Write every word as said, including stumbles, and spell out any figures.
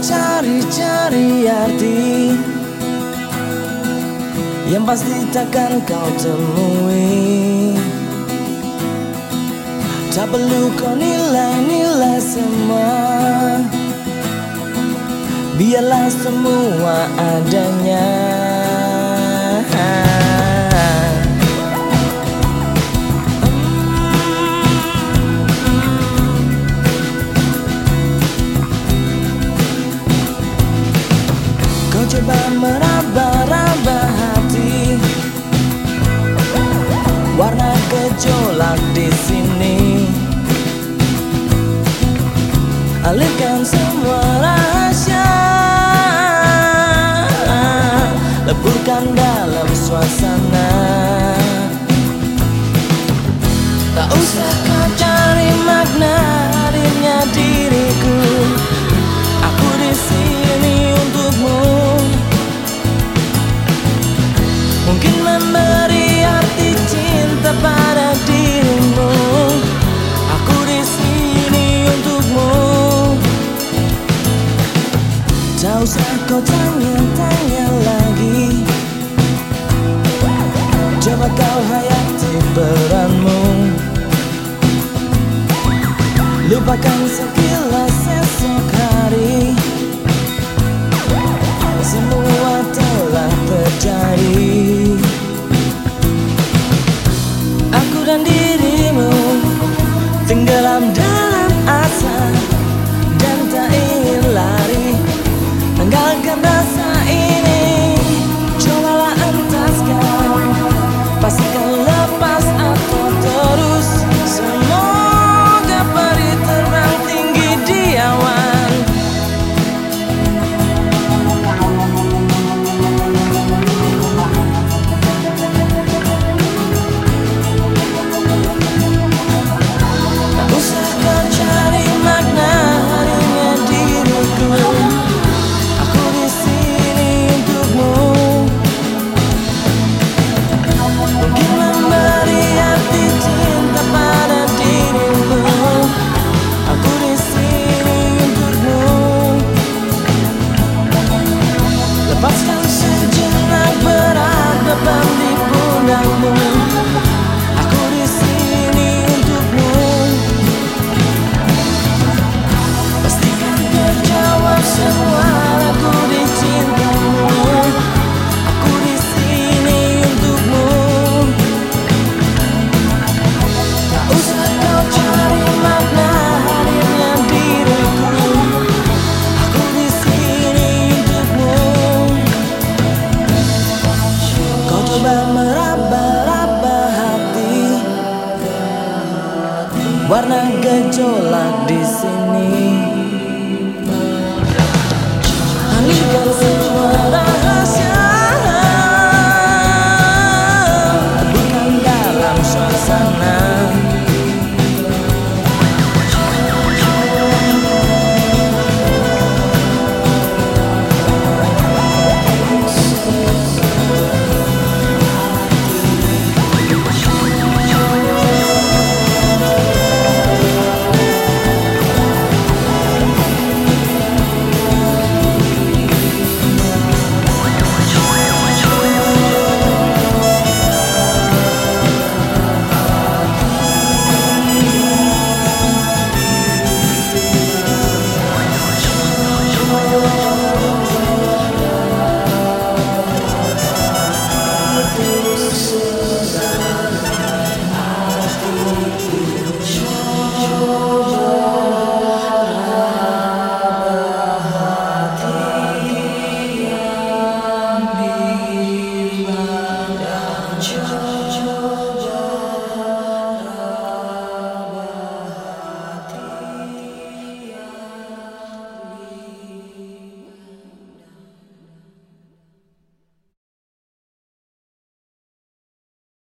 cari-cari arti yang pasti takkan kau temui. Tak perlu kau nilai-nilai semua, biarlah semua adanya. Kau coba meraba-raba hati, warna gejolak di sini. Alihkan semua rahasia, leburkan dalam suasana. Tak usah kau cari makna hadirnya diriku, aku di sini untukmu. Mungkin memberi arti cinta pada dirimu, aku di sini untukmu. Tak usah kau tanya-tanya lagi, coba kau hayati peranmu. Lupakan sekilas esok hari, semua telah terjadi. Aku dan dirimu tenggelam dalam asa dan tak ingin lari. Tinggalkan rasa ini, cobalah entaskan, pastikan lepas atau terus. Semoga peri terbang tinggi di awan. Tak usah kau cari makna hadirnya diriku, aku di sini untukmu. Mungkin memberi arti cinta pada dirimu, aku di sini untukmu. Lepaskan sejenak berat beban di pundakmu, aku di sini untukmu. Pastikan terjawab semua lagu di cintamu, aku di sini untukmu. Tak usah kau cari makna hadirnya diriku, aku di sini untukmu. Kau coba meraba-raba hati, warna gejolak di sini.